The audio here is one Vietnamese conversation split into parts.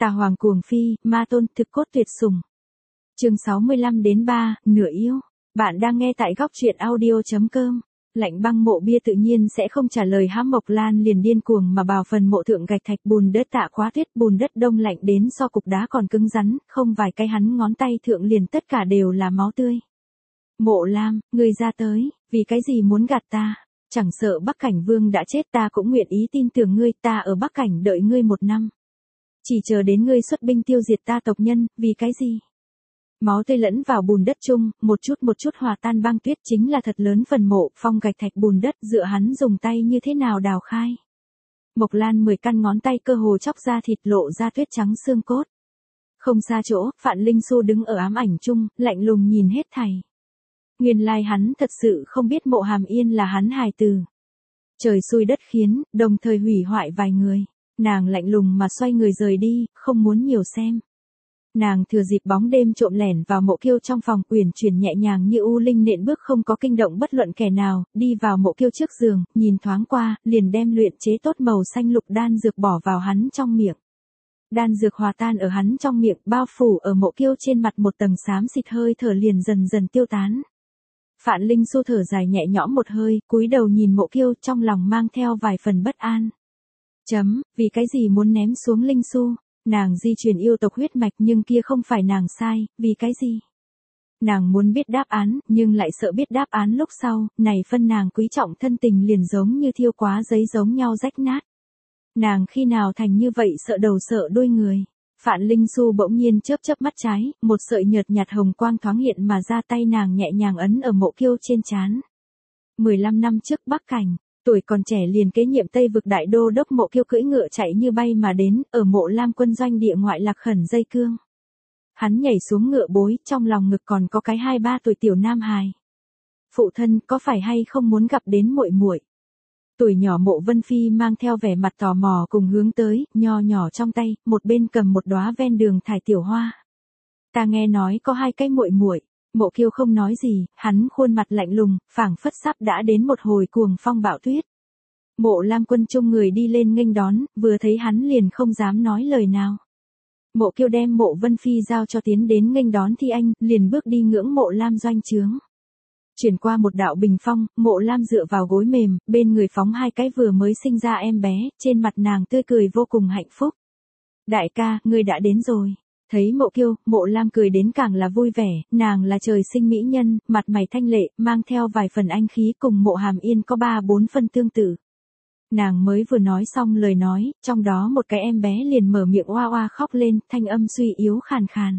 Tà Hoàng cuồng phi, ma tôn thực cốt tuyệt sủng. Chương 65-3, nửa yêu. Bạn đang nghe tại góc truyện audio.com. Lạnh băng mộ bia tự nhiên sẽ không trả lời, hãm Mộc Lan liền điên cuồng mà bào phần mộ thượng gạch thạch bùn đất tạ khóa tuyết, bùn đất đông lạnh đến so cục đá còn cứng rắn, không vài cái hắn ngón tay thượng liền tất cả đều là máu tươi. Mộ Lam, ngươi ra tới, vì cái gì muốn gạt ta? Chẳng sợ Bắc Cảnh Vương đã chết ta cũng nguyện ý tin tưởng ngươi, ta ở Bắc Cảnh đợi ngươi 1 năm. Chỉ chờ đến ngươi xuất binh tiêu diệt ta tộc nhân, vì cái gì? Máu tươi lẫn vào bùn đất chung, một chút hòa tan băng tuyết, chính là thật lớn phần mộ, phong gạch thạch bùn đất, dựa hắn dùng tay như thế nào đào khai. Mộc Lan 10 căn ngón tay cơ hồ chóc ra thịt, lộ ra tuyết trắng xương cốt. Không xa chỗ, Phạn Linh Xu đứng ở ám ảnh chung, lạnh lùng nhìn hết thảy. Nguyên lai hắn thật sự không biết Mộ Hàm Yên là hắn hài tử. Trời xui đất khiến, đồng thời hủy hoại vài người. Nàng lạnh lùng mà xoay người rời đi, không muốn nhiều xem. Nàng thừa dịp bóng đêm trộm lẻn vào Mộ Kiêu trong phòng, uyển chuyển nhẹ nhàng như u linh nện bước, không có kinh động bất luận kẻ nào, đi vào Mộ Kiêu trước giường, nhìn thoáng qua, liền đem luyện chế tốt màu xanh lục đan dược bỏ vào hắn trong miệng. Đan dược hòa tan ở hắn trong miệng, bao phủ ở Mộ Kiêu trên mặt một tầng xám xịt, hơi thở liền dần dần tiêu tán. Phạn Linh Xu thở dài nhẹ nhõm một hơi, cúi đầu nhìn Mộ Kiêu, trong lòng mang theo vài phần bất an. Vì cái gì muốn ném xuống Linh Xu? Nàng di truyền yêu tộc huyết mạch nhưng kia không phải nàng sai, vì cái gì? Nàng muốn biết đáp án, nhưng lại sợ biết đáp án lúc sau, này phân nàng quý trọng thân tình liền giống như thiêu quá giấy giống nhau rách nát. Nàng khi nào thành như vậy, sợ đầu sợ đuôi người. Phạn Linh Xu bỗng nhiên chớp mắt trái, một sợi nhợt nhạt hồng quang thoáng hiện mà ra, tay nàng nhẹ nhàng ấn ở Mộ Kiêu trên trán. 15 năm trước Bắc Cảnh, tuổi còn trẻ liền kế nhiệm Tây vực đại đô đốc Mộ Kiêu cưỡi ngựa chạy như bay mà đến, ở Mộ Lam quân doanh địa ngoại lạc khẩn dây cương. Hắn nhảy xuống ngựa bối, trong lòng ngực còn có cái 2-3 tuổi tiểu nam hài. Phụ thân, có phải hay không muốn gặp đến muội muội? Tuổi nhỏ Mộ Vân Phi mang theo vẻ mặt tò mò cùng hướng tới, nho nhỏ trong tay, một bên cầm một đóa ven đường thải tiểu hoa. Ta nghe nói có 2 cái muội muội. Mộ Kiêu không nói gì, hắn khuôn mặt lạnh lùng, phảng phất sắp đã đến một hồi cuồng phong bão tuyết. Mộ Lam quân chung người đi lên nghênh đón, vừa thấy hắn liền không dám nói lời nào. Mộ Kiêu đem Mộ Vân Phi giao cho tiến đến nghênh đón Thi Anh, liền bước đi ngưỡng Mộ Lam doanh trướng. Chuyển qua một đạo bình phong, Mộ Lam dựa vào gối mềm, bên người phóng 2 cái vừa mới sinh ra em bé, trên mặt nàng tươi cười vô cùng hạnh phúc. Đại ca, ngươi đã đến rồi. Thấy Mộ Kiêu, Mộ Lam cười đến càng là vui vẻ, nàng là trời sinh mỹ nhân, mặt mày thanh lệ, mang theo vài phần anh khí, cùng Mộ Hàm Yên có 3-4 phân tương tự. Nàng mới vừa nói xong lời nói, trong đó một cái em bé liền mở miệng oa oa khóc lên, thanh âm suy yếu khàn khàn.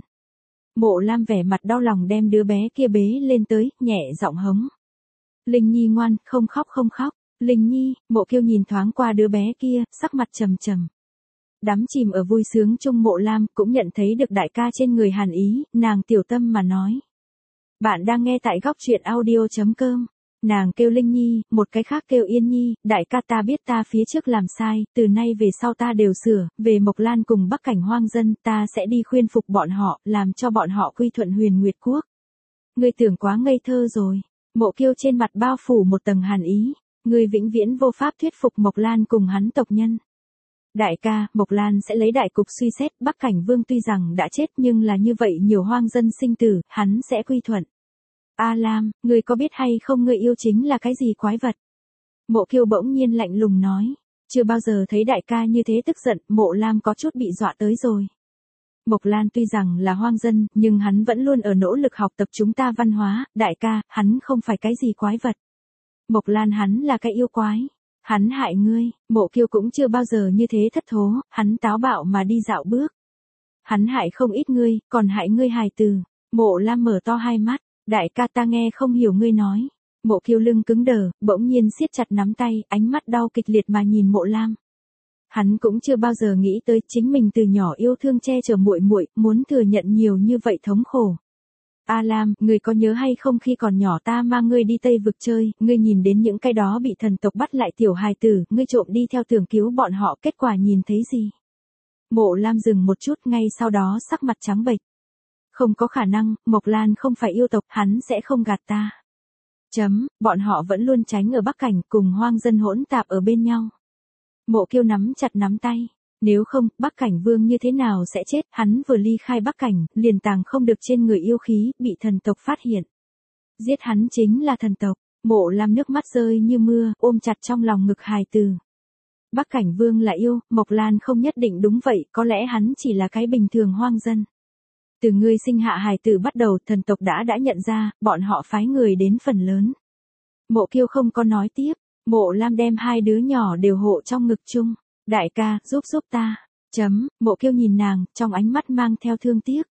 Mộ Lam vẻ mặt đau lòng đem đứa bé kia bế lên tới, nhẹ giọng hống. Linh Nhi ngoan, không khóc không khóc. Linh Nhi, Mộ Kiêu nhìn thoáng qua đứa bé kia, sắc mặt trầm trầm. Đắm chìm ở vui sướng chung, Mộ Lam cũng nhận thấy được đại ca trên người hàn ý, nàng tiểu tâm mà nói. Bạn đang nghe tại góc truyện audio.com. Nàng kêu Linh Nhi, một cái khác kêu Yên Nhi, đại ca ta biết ta phía trước làm sai, từ nay về sau ta đều sửa, về Mộc Lan cùng Bắc Cảnh hoang dân, ta sẽ đi khuyên phục bọn họ, làm cho bọn họ quy thuận Huyền Nguyệt Quốc. Ngươi tưởng quá ngây thơ rồi. Mộ Kiêu trên mặt bao phủ một tầng hàn ý, ngươi vĩnh viễn vô pháp thuyết phục Mộc Lan cùng hắn tộc nhân. Đại ca, Mộc Lan sẽ lấy đại cục suy xét, Bắc Cảnh Vương tuy rằng đã chết nhưng là như vậy nhiều hoang dân sinh tử, hắn sẽ quy thuận. A Lam, ngươi có biết hay không ngươi yêu chính là cái gì quái vật? Mộ Kiêu bỗng nhiên lạnh lùng nói. Chưa bao giờ thấy đại ca như thế tức giận, Mộ Lam có chút bị dọa tới rồi. Mộc Lan tuy rằng là hoang dân, nhưng hắn vẫn luôn ở nỗ lực học tập chúng ta văn hóa, đại ca, hắn không phải cái gì quái vật. Mộc Lan hắn là cái yêu quái. Hắn hại ngươi, Mộ Kiêu cũng chưa bao giờ như thế thất thố, hắn táo bạo mà đi dạo bước. Hắn hại không ít ngươi, còn hại ngươi hài tử. Mộ Lam mở to 2 mắt, đại ca ta nghe không hiểu ngươi nói. Mộ Kiêu lưng cứng đờ, bỗng nhiên siết chặt nắm tay, ánh mắt đau kịch liệt mà nhìn Mộ Lam. Hắn cũng chưa bao giờ nghĩ tới chính mình từ nhỏ yêu thương che chở muội muội, muốn thừa nhận nhiều như vậy thống khổ. A Lam, ngươi có nhớ hay không khi còn nhỏ ta mang ngươi đi Tây vực chơi, ngươi nhìn đến những cái đó bị thần tộc bắt lại tiểu hài tử, ngươi trộm đi theo tưởng cứu bọn họ, kết quả nhìn thấy gì? Mộ Lam dừng một chút, ngay sau đó sắc mặt trắng bệch. Không có khả năng, Mộc Lan không phải yêu tộc, hắn sẽ không gạt ta. Bọn họ vẫn luôn tránh ở Bắc Cảnh, cùng hoang dân hỗn tạp ở bên nhau. Mộ Kiêu nắm chặt nắm tay. Nếu không, Bắc Cảnh Vương như thế nào sẽ chết, hắn vừa ly khai Bắc Cảnh, liền tàng không được trên người yêu khí, bị thần tộc phát hiện. Giết hắn chính là thần tộc, Mộ Lam nước mắt rơi như mưa, ôm chặt trong lòng ngực hài tử. Bắc Cảnh Vương là yêu, Mộc Lan không nhất định đúng vậy, có lẽ hắn chỉ là cái bình thường hoang dân. Từ ngươi sinh hạ hài tử bắt đầu, thần tộc đã nhận ra, bọn họ phái người đến phần lớn. Mộ Kiêu không có nói tiếp, Mộ Lam đem hai đứa nhỏ đều hộ trong ngực chung. Đại ca, giúp ta. Mộ Kiêu nhìn nàng, trong ánh mắt mang theo thương tiếc.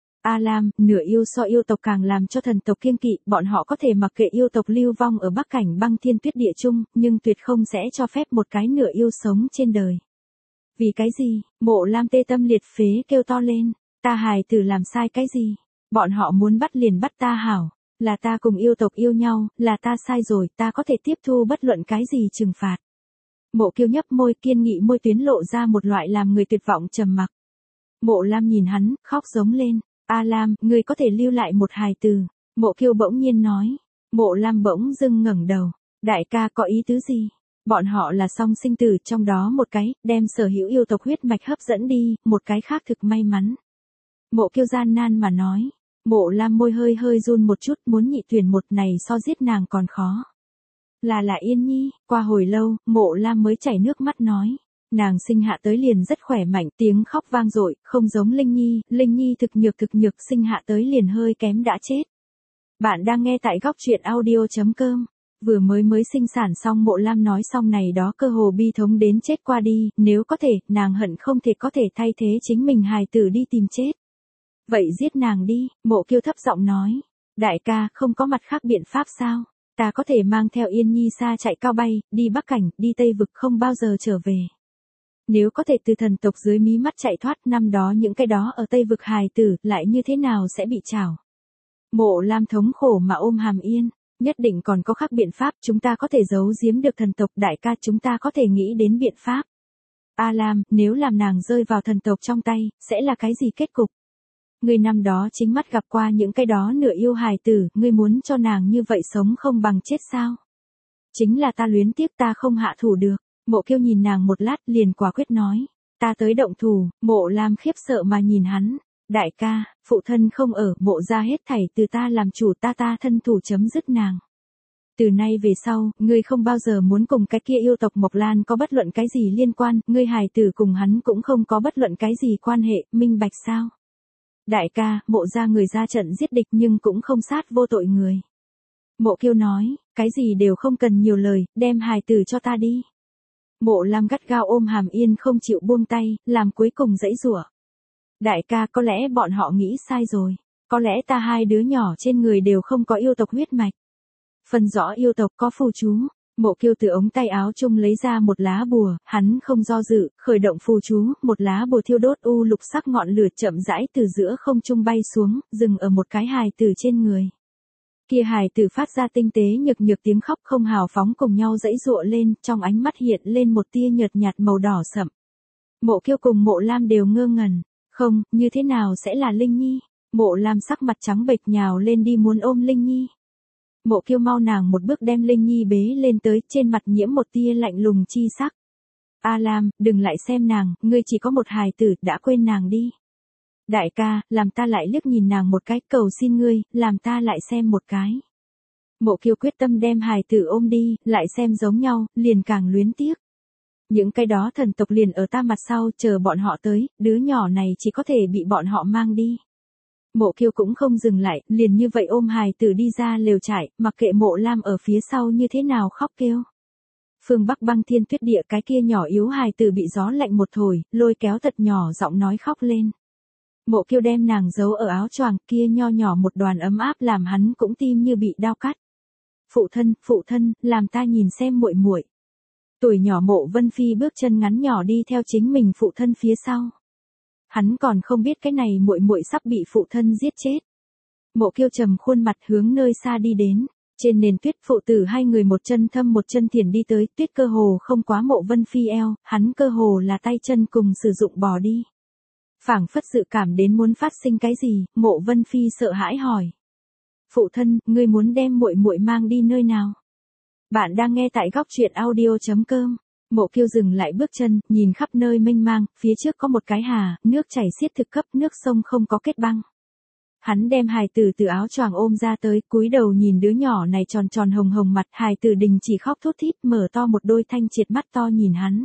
A Lam, nửa yêu so yêu tộc càng làm cho thần tộc kiêng kỵ, bọn họ có thể mặc kệ yêu tộc lưu vong ở Bắc Cảnh băng thiên tuyết địa chung, nhưng tuyệt không sẽ cho phép một cái nửa yêu sống trên đời. Vì cái gì? Mộ Lam tê tâm liệt phế kêu to lên, ta hài tử làm sai cái gì? Bọn họ muốn bắt liền bắt ta hảo, là ta cùng yêu tộc yêu nhau, là ta sai rồi, ta có thể tiếp thu bất luận cái gì trừng phạt. Mộ Kiêu nhấp môi, kiên nghị môi tuyến lộ ra một loại làm người tuyệt vọng trầm mặc. Mộ Lam nhìn hắn, khóc giống lên. A Lam, ngươi có thể lưu lại một hài tử. Mộ Kiêu bỗng nhiên nói. Mộ Lam bỗng dưng ngẩng đầu. Đại ca có ý tứ gì? Bọn họ là song sinh tử, trong đó một cái, đem sở hữu yêu tộc huyết mạch hấp dẫn đi, một cái khác thực may mắn. Mộ Kiêu gian nan mà nói. Mộ Lam môi hơi hơi run một chút, muốn nhị tuyển một này so giết nàng còn khó. Là Yên Nhi. Qua hồi lâu, Mộ Lam mới chảy nước mắt nói. Nàng sinh hạ tới liền rất khỏe mạnh, tiếng khóc vang dội, không giống Linh Nhi thực nhược sinh hạ tới liền hơi kém đã chết. Bạn đang nghe tại góc truyện audio.com. Vừa mới sinh sản xong, Mộ Lam nói xong này đó cơ hồ bi thống đến chết qua đi, nếu có thể, nàng hận không thể có thể thay thế chính mình hài tử đi tìm chết. Vậy giết nàng đi, Mộ Kiêu thấp giọng nói. Đại ca, không có mặt khác biện pháp sao? Ta có thể mang theo Yên Nhi xa chạy cao bay, đi Bắc Cảnh, đi Tây Vực không bao giờ trở về. Nếu có thể từ thần tộc dưới mí mắt chạy thoát, năm đó những cái đó ở Tây Vực hài tử, lại như thế nào sẽ bị trảo? Mộ Lam thống khổ mà ôm Hàm Yên, nhất định còn có khác biện pháp, chúng ta có thể giấu giếm được thần tộc, đại ca, chúng ta có thể nghĩ đến biện pháp. A Lam, nếu làm nàng rơi vào thần tộc trong tay, sẽ là cái gì kết cục? Ngươi năm đó chính mắt gặp qua những cái đó nửa yêu hài tử, ngươi muốn cho nàng như vậy sống không bằng chết sao? Chính là ta luyến tiếc, ta không hạ thủ được. Mộ Kiêu nhìn nàng một lát liền quả quyết nói. Ta tới động thủ. Mộ Lam khiếp sợ mà nhìn hắn. Đại ca, phụ thân không ở, Mộ ra hết thảy từ ta làm chủ, ta thân thủ chấm dứt nàng. Từ nay về sau, ngươi không bao giờ muốn cùng cái kia yêu tộc Mộc Lan có bất luận cái gì liên quan, ngươi hài tử cùng hắn cũng không có bất luận cái gì quan hệ, minh bạch sao? Đại ca, Mộ ra người ra trận giết địch nhưng cũng không sát vô tội người. Mộ Kiêu nói, cái gì đều không cần nhiều lời, đem hài tử cho ta đi. Mộ Lam gắt gao ôm Hàm Yên không chịu buông tay, làm cuối cùng giãy giụa. Đại ca, có lẽ bọn họ nghĩ sai rồi. Có lẽ ta hai đứa nhỏ trên người đều không có yêu tộc huyết mạch. Phân rõ yêu tộc có phù chú. Mộ Kiêu từ ống tay áo chung lấy ra một lá bùa, hắn không do dự, khởi động phù chú, một lá bùa thiêu đốt u lục sắc ngọn lửa chậm rãi từ giữa không trung bay xuống, dừng ở một cái hài tử trên người. Kia hài tử phát ra tinh tế nhược tiếng khóc không hào phóng cùng nhau giãy giụa lên, trong ánh mắt hiện lên một tia nhợt nhạt màu đỏ sậm. Mộ Kiêu cùng Mộ Lam đều ngơ ngẩn, không, như thế nào sẽ là Linh Nhi? Mộ Lam sắc mặt trắng bệch nhào lên đi muốn ôm Linh Nhi. Mộ Kiêu mau nàng một bước đem Linh Nhi bế lên tới, trên mặt nhiễm một tia lạnh lùng chi sắc. A Lam, đừng lại xem nàng, ngươi chỉ có một hài tử, đã quên nàng đi. Đại ca, làm ta lại liếc nhìn nàng một cái, cầu xin ngươi, làm ta lại xem một cái. Mộ Kiêu quyết tâm đem hài tử ôm đi, lại xem giống nhau, liền càng luyến tiếc. Những cái đó thần tộc liền ở ta mặt sau, chờ bọn họ tới, đứa nhỏ này chỉ có thể bị bọn họ mang đi. Mộ Kiêu cũng không dừng lại, liền như vậy ôm hài tử đi ra lều trại, mặc kệ Mộ Lam ở phía sau như thế nào khóc kêu. Phương Bắc băng thiên tuyết địa, cái kia nhỏ yếu hài tử bị gió lạnh một thổi, lôi kéo thật nhỏ giọng nói khóc lên. Mộ Kiêu đem nàng giấu ở áo choàng, kia nho nhỏ một đoàn ấm áp làm hắn cũng tim như bị đao cắt. Phụ thân, làm ta nhìn xem muội muội. Tuổi nhỏ Mộ Vân Phi bước chân ngắn nhỏ đi theo chính mình phụ thân phía sau. Hắn còn không biết cái này muội muội sắp bị phụ thân giết chết. Mộ Kiêu trầm khuôn mặt hướng nơi xa đi đến. Trên nền tuyết, phụ tử hai người một chân thâm một chân thiền đi tới, tuyết cơ hồ không quá Mộ Vân Phi eo, hắn cơ hồ là tay chân cùng sử dụng bò đi. Phảng phất dự cảm đến muốn phát sinh cái gì, Mộ Vân Phi sợ hãi hỏi. Phụ thân, ngươi muốn đem muội muội mang đi nơi nào? Bạn đang nghe tại góc truyện audio.com. Mộ Kiêu dừng lại bước chân, nhìn khắp nơi mênh mang, phía trước có một cái hà, nước chảy xiết thực cấp, nước sông không có kết băng. Hắn đem hài tử từ áo choàng ôm ra tới, cúi đầu nhìn đứa nhỏ này tròn tròn hồng hồng mặt, hài tử đình chỉ khóc thút thít, mở to một đôi thanh triệt mắt to nhìn hắn.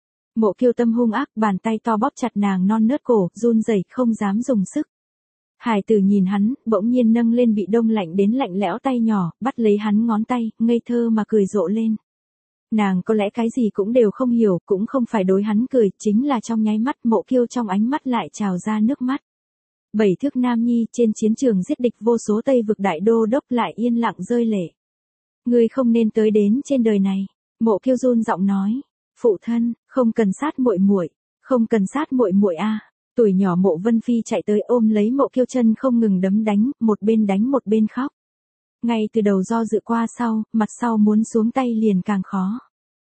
Mộ Kiêu tâm hung ác, bàn tay to bóp chặt nàng non nớt cổ, run rẩy không dám dùng sức. Hài tử nhìn hắn, bỗng nhiên nâng lên bị đông lạnh đến lạnh lẽo tay nhỏ, bắt lấy hắn ngón tay, ngây thơ mà cười rộ lên. Nàng có lẽ cái gì cũng đều không hiểu, cũng không phải đối hắn cười, chính là trong nháy mắt Mộ Kiêu trong ánh mắt lại trào ra nước mắt. 7 thước nam nhi trên chiến trường giết địch vô số Tây vực đại đô đốc lại yên lặng rơi lệ. Ngươi không nên tới đến trên đời này. Mộ Kiêu run giọng nói. Phụ thân, không cần sát muội muội, không cần sát muội muội a. Tuổi nhỏ Mộ Vân Phi chạy tới ôm lấy Mộ Kiêu chân không ngừng đấm đánh một bên khóc. Ngay từ đầu do dự qua sau, mặt sau muốn xuống tay liền càng khó.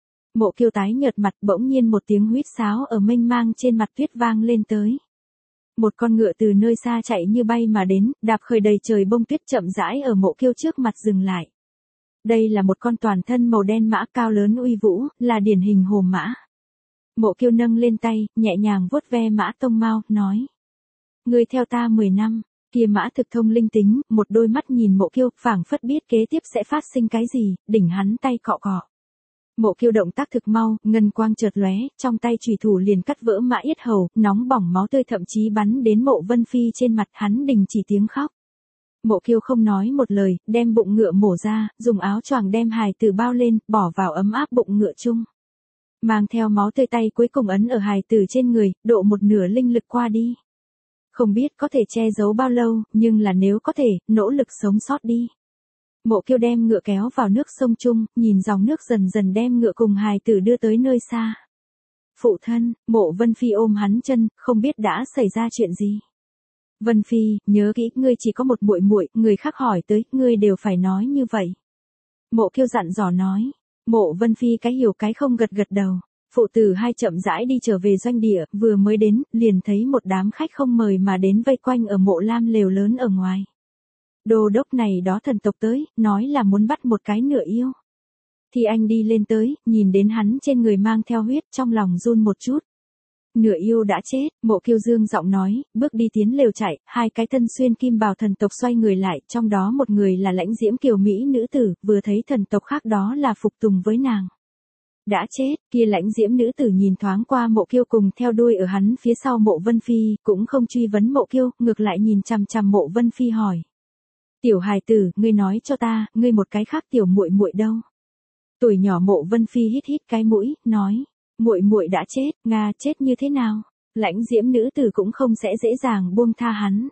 Mộ Kiêu tái nhợt mặt, bỗng nhiên một tiếng huýt sáo ở mênh mang trên mặt tuyết vang lên tới. Một con ngựa từ nơi xa chạy như bay mà đến, đạp khởi đầy trời bông tuyết chậm rãi ở Mộ Kiêu trước mặt dừng lại. Đây là một con toàn thân màu đen mã cao lớn uy vũ, là điển hình hồ mã. Mộ Kiêu nâng lên tay, nhẹ nhàng vuốt ve mã tông mao, nói. Ngươi theo ta 10 năm, kia mã thực thông linh tính, một đôi mắt nhìn Mộ Kiêu, phảng phất biết kế tiếp sẽ phát sinh cái gì, đỉnh hắn tay cọ cọ. Mộ Kiêu động tác thực mau, ngân quang chợt lóe, trong tay chùy thủ liền cắt vỡ mã yết hầu, nóng bỏng máu tươi thậm chí bắn đến Mộ Vân Phi trên mặt, hắn đình chỉ tiếng khóc. Mộ Kiêu không nói một lời, đem bụng ngựa mổ ra, dùng áo choàng đem hài tử bao lên, bỏ vào ấm áp bụng ngựa chung. Mang theo máu tươi tay cuối cùng ấn ở hài tử trên người, độ một nửa linh lực qua đi. Không biết có thể che giấu bao lâu, nhưng là nếu có thể, nỗ lực sống sót đi. Mộ Kiêu đem ngựa kéo vào nước sông chung, nhìn dòng nước dần dần đem ngựa cùng hài tử đưa tới nơi xa. Phụ thân, Mộ Vân Phi ôm hắn chân, không biết đã xảy ra chuyện gì. Vân Phi, nhớ kỹ, ngươi chỉ có một muội muội, người khác hỏi tới, ngươi đều phải nói như vậy. Mộ Kiêu dặn dò nói. Mộ Vân Phi cái hiểu cái không gật gật đầu. Phụ tử hai chậm rãi đi trở về doanh địa, vừa mới đến, liền thấy một đám khách không mời mà đến vây quanh ở Mộ Lam lều lớn ở ngoài. Đô đốc này đó thần tộc tới, nói là muốn bắt một cái nửa yêu. Thì anh đi lên tới, nhìn đến hắn trên người mang theo huyết, trong lòng run một chút. Nửa yêu đã chết, Mộ Kiêu dương giọng nói, bước đi tiến lều chạy, hai cái thân xuyên kim bào thần tộc xoay người lại, trong đó một người là Lãnh Diễm kiều mỹ nữ tử, vừa thấy thần tộc khác đó là phục tùng với nàng. Đã chết, kia Lãnh Diễm nữ tử nhìn thoáng qua Mộ Kiêu cùng theo đuôi ở hắn phía sau Mộ Vân Phi, cũng không truy vấn Mộ Kiêu, ngược lại nhìn chằm chằm Mộ Vân Phi hỏi. Tiểu hài tử, ngươi nói cho ta, ngươi một cái khác tiểu muội muội đâu? Tuổi nhỏ Mộ Vân Phi hít hít cái mũi, nói. Muội muội đã chết, Nga chết như thế nào? Lãnh Diễm nữ tử cũng không sẽ dễ dàng buông tha hắn.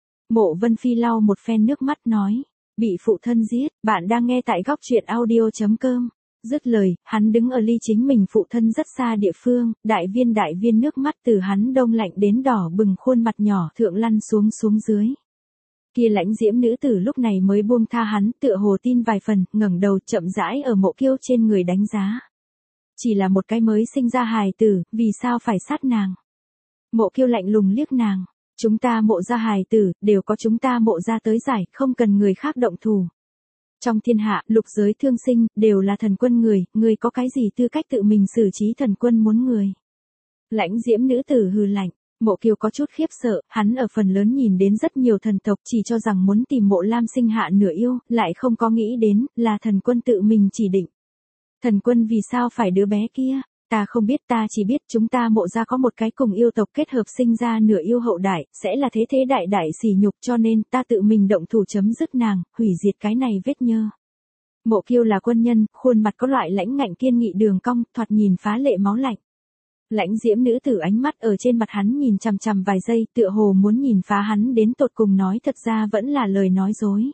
Mộ Vân Phi lau một phen nước mắt nói, bị phụ thân giết, bạn đang nghe tại góc truyện audio.com. Dứt lời, hắn đứng ở ly chính mình phụ thân rất xa địa phương, đại viên nước mắt từ hắn đông lạnh đến đỏ bừng khuôn mặt nhỏ thượng lăn xuống dưới. Kia Lãnh Diễm nữ tử lúc này mới buông tha hắn, tựa hồ tin vài phần, ngẩng đầu chậm rãi ở Mộ Kiêu trên người đánh giá. Chỉ là một cái mới sinh ra hài tử, vì sao phải sát nàng? Mộ Kiêu lạnh lùng liếc nàng. Chúng ta Mộ gia hài tử, đều có chúng ta Mộ gia tới giải, không cần người khác động thủ. Trong thiên hạ, lục giới thương sinh, đều là thần quân người có cái gì tư cách tự mình xử trí thần quân muốn người? Lãnh Diễm nữ tử hừ lạnh. Mộ Kiêu có chút khiếp sợ, hắn ở phần lớn nhìn đến rất nhiều thần tộc chỉ cho rằng muốn tìm Mộ Lam sinh hạ nửa yêu, lại không có nghĩ đến, là thần quân tự mình chỉ định. Thần quân vì sao phải đứa bé kia? Ta không biết, ta chỉ biết chúng ta Mộ gia có một cái cùng yêu tộc kết hợp sinh ra nửa yêu hậu đại, sẽ là thế đại sỉ nhục, cho nên ta tự mình động thủ chấm dứt nàng, hủy diệt cái này vết nhơ. Mộ Kiêu là quân nhân, khuôn mặt có loại lãnh ngạnh kiên nghị đường cong, thoạt nhìn phá lệ máu lạnh. Lãnh Diễm nữ tử ánh mắt ở trên mặt hắn nhìn chằm chằm vài giây, tựa hồ muốn nhìn phá hắn đến tột cùng, nói thật ra vẫn là lời nói dối.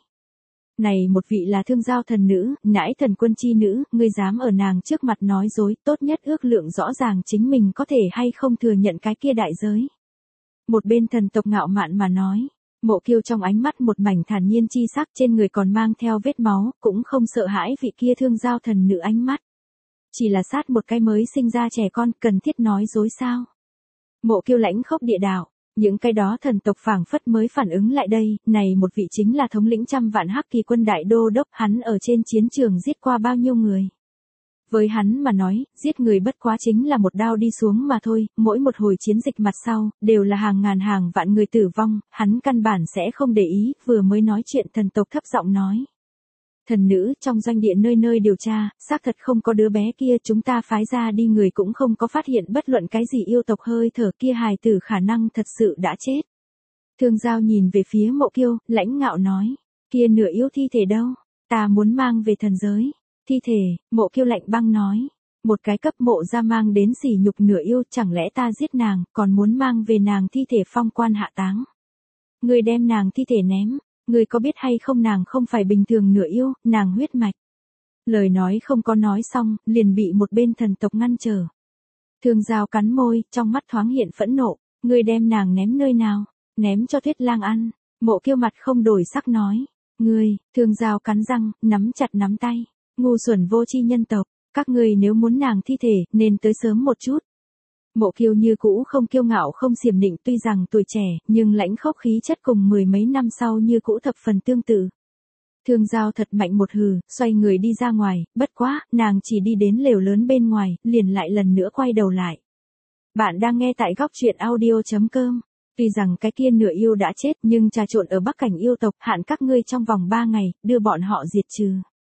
Này một vị là Thương Giao thần nữ, nãi thần quân chi nữ, ngươi dám ở nàng trước mặt nói dối, tốt nhất ước lượng rõ ràng chính mình có thể hay không thừa nhận cái kia đại giới. Một bên thần tộc ngạo mạn mà nói, Mộ Kiêu trong ánh mắt một mảnh thản nhiên chi sắc, trên người còn mang theo vết máu, cũng không sợ hãi vị kia Thương Giao thần nữ ánh mắt. Chỉ là sát một cái mới sinh ra trẻ con, cần thiết nói dối sao? Mộ Kiêu lãnh khốc địa đạo. Những cái đó thần tộc phảng phất mới phản ứng lại đây, này một vị chính là thống lĩnh trăm vạn hắc kỳ quân đại đô đốc, hắn ở trên chiến trường giết qua bao nhiêu người. Với hắn mà nói, giết người bất quá chính là một đao đi xuống mà thôi, mỗi một hồi chiến dịch mặt sau, đều là hàng ngàn hàng vạn người tử vong, hắn căn bản sẽ không để ý, vừa mới nói chuyện thần tộc thấp giọng nói. Thần nữ, trong doanh địa nơi nơi điều tra, xác thật không có đứa bé kia, chúng ta phái ra đi người cũng không có phát hiện bất luận cái gì yêu tộc hơi thở kia, hài tử khả năng thật sự đã chết. Thương Giao nhìn về phía Mộ Kiêu, lãnh ngạo nói, kia nửa yêu thi thể đâu, ta muốn mang về thần giới. Thi thể, Mộ Kiêu lạnh băng nói, một cái cấp mộ ra mang đến sỉ nhục nửa yêu, chẳng lẽ ta giết nàng, còn muốn mang về nàng thi thể phong quan hạ táng. Người đem nàng thi thể ném, người có biết hay không nàng không phải bình thường nửa yêu, nàng huyết mạch. Lời nói không có nói xong, liền bị một bên thần tộc ngăn trở. Thương Giao cắn môi, trong mắt thoáng hiện phẫn nộ, người đem nàng ném nơi nào, ném cho Tuyết Lang ăn. Mộ Kiêu mặt không đổi sắc nói, ngươi, Thương Giao cắn răng, nắm chặt nắm tay. Ngu xuẩn vô tri nhân tộc, các ngươi nếu muốn nàng thi thể, nên tới sớm một chút. Mộ Kiêu như cũ không kiêu ngạo không xiểm nịnh, tuy rằng tuổi trẻ, nhưng lãnh khốc khí chất cùng mười mấy năm sau như cũ thập phần tương tự. Thương Giao thật mạnh một hừ, xoay người đi ra ngoài, bất quá, nàng chỉ đi đến lều lớn bên ngoài, liền lại lần nữa quay đầu lại. Bạn đang nghe tại góc truyện audio.com. Tuy rằng cái kia nửa yêu đã chết, nhưng trà trộn ở Bắc Cảnh yêu tộc, hạn các ngươi trong vòng 3 ngày, đưa bọn họ diệt trừ.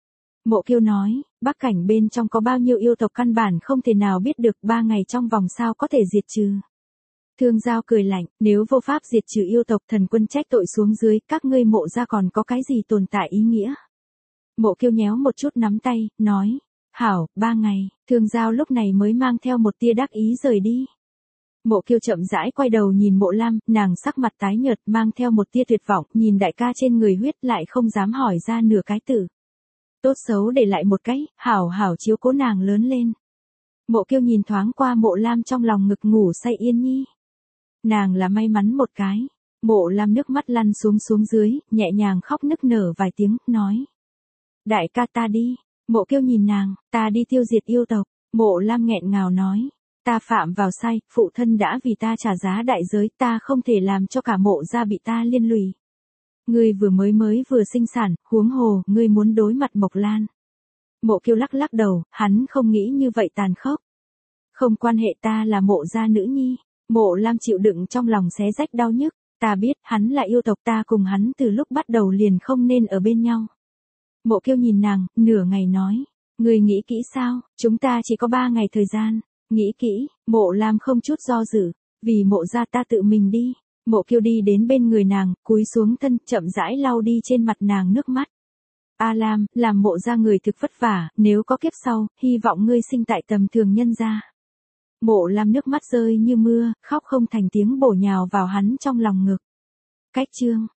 Mộ Kiêu nói, Bắc Cảnh bên trong có bao nhiêu yêu tộc căn bản không thể nào biết được, 3 ngày trong vòng sao có thể diệt trừ. Thương Giao cười lạnh, nếu vô pháp diệt trừ yêu tộc, thần quân trách tội xuống dưới, các ngươi Mộ gia còn có cái gì tồn tại ý nghĩa. Mộ Kiêu nhéo một chút nắm tay, nói, hảo, 3 ngày, Thương Giao lúc này mới mang theo một tia đắc ý rời đi. Mộ Kiêu chậm rãi quay đầu nhìn Mộ Lam, nàng sắc mặt tái nhợt mang theo một tia tuyệt vọng, nhìn đại ca trên người huyết lại không dám hỏi ra nửa cái từ. Tốt xấu để lại một cái, hảo hảo chiếu cố nàng lớn lên. Mộ Kiêu nhìn thoáng qua Mộ Lam, trong lòng ngực ngủ say yên nhi. Nàng là may mắn một cái. Mộ Lam nước mắt lăn xuống dưới, nhẹ nhàng khóc nức nở vài tiếng, nói. Đại ca ta đi. Mộ Kiêu nhìn nàng, ta đi tiêu diệt yêu tộc. Mộ Lam nghẹn ngào nói. Ta phạm vào sai, phụ thân đã vì ta trả giá đại giới, ta không thể làm cho cả Mộ gia bị ta liên lụy. Ngươi vừa vừa sinh sản, huống hồ, ngươi muốn đối mặt Mộc Lan. Mộ Kiêu lắc lắc đầu, hắn không nghĩ như vậy tàn khốc. Không quan hệ, ta là Mộ gia nữ nhi. Mộ Lam chịu đựng trong lòng xé rách đau nhức, ta biết, hắn là yêu tộc, ta cùng hắn từ lúc bắt đầu liền không nên ở bên nhau. Mộ Kiêu nhìn nàng, nửa ngày nói, ngươi nghĩ kỹ sao, chúng ta chỉ có 3 ngày thời gian, nghĩ kỹ. Mộ Lam không chút do dự, vì Mộ gia ta tự mình đi. Mộ Kiêu đi đến bên người nàng, cúi xuống thân, chậm rãi lau đi trên mặt nàng nước mắt. A Lam, làm Mộ gia người thực vất vả, nếu có kiếp sau, hy vọng ngươi sinh tại tầm thường nhân gia. Mộ Lam nước mắt rơi như mưa, khóc không thành tiếng, bổ nhào vào hắn trong lòng ngực. Cách chương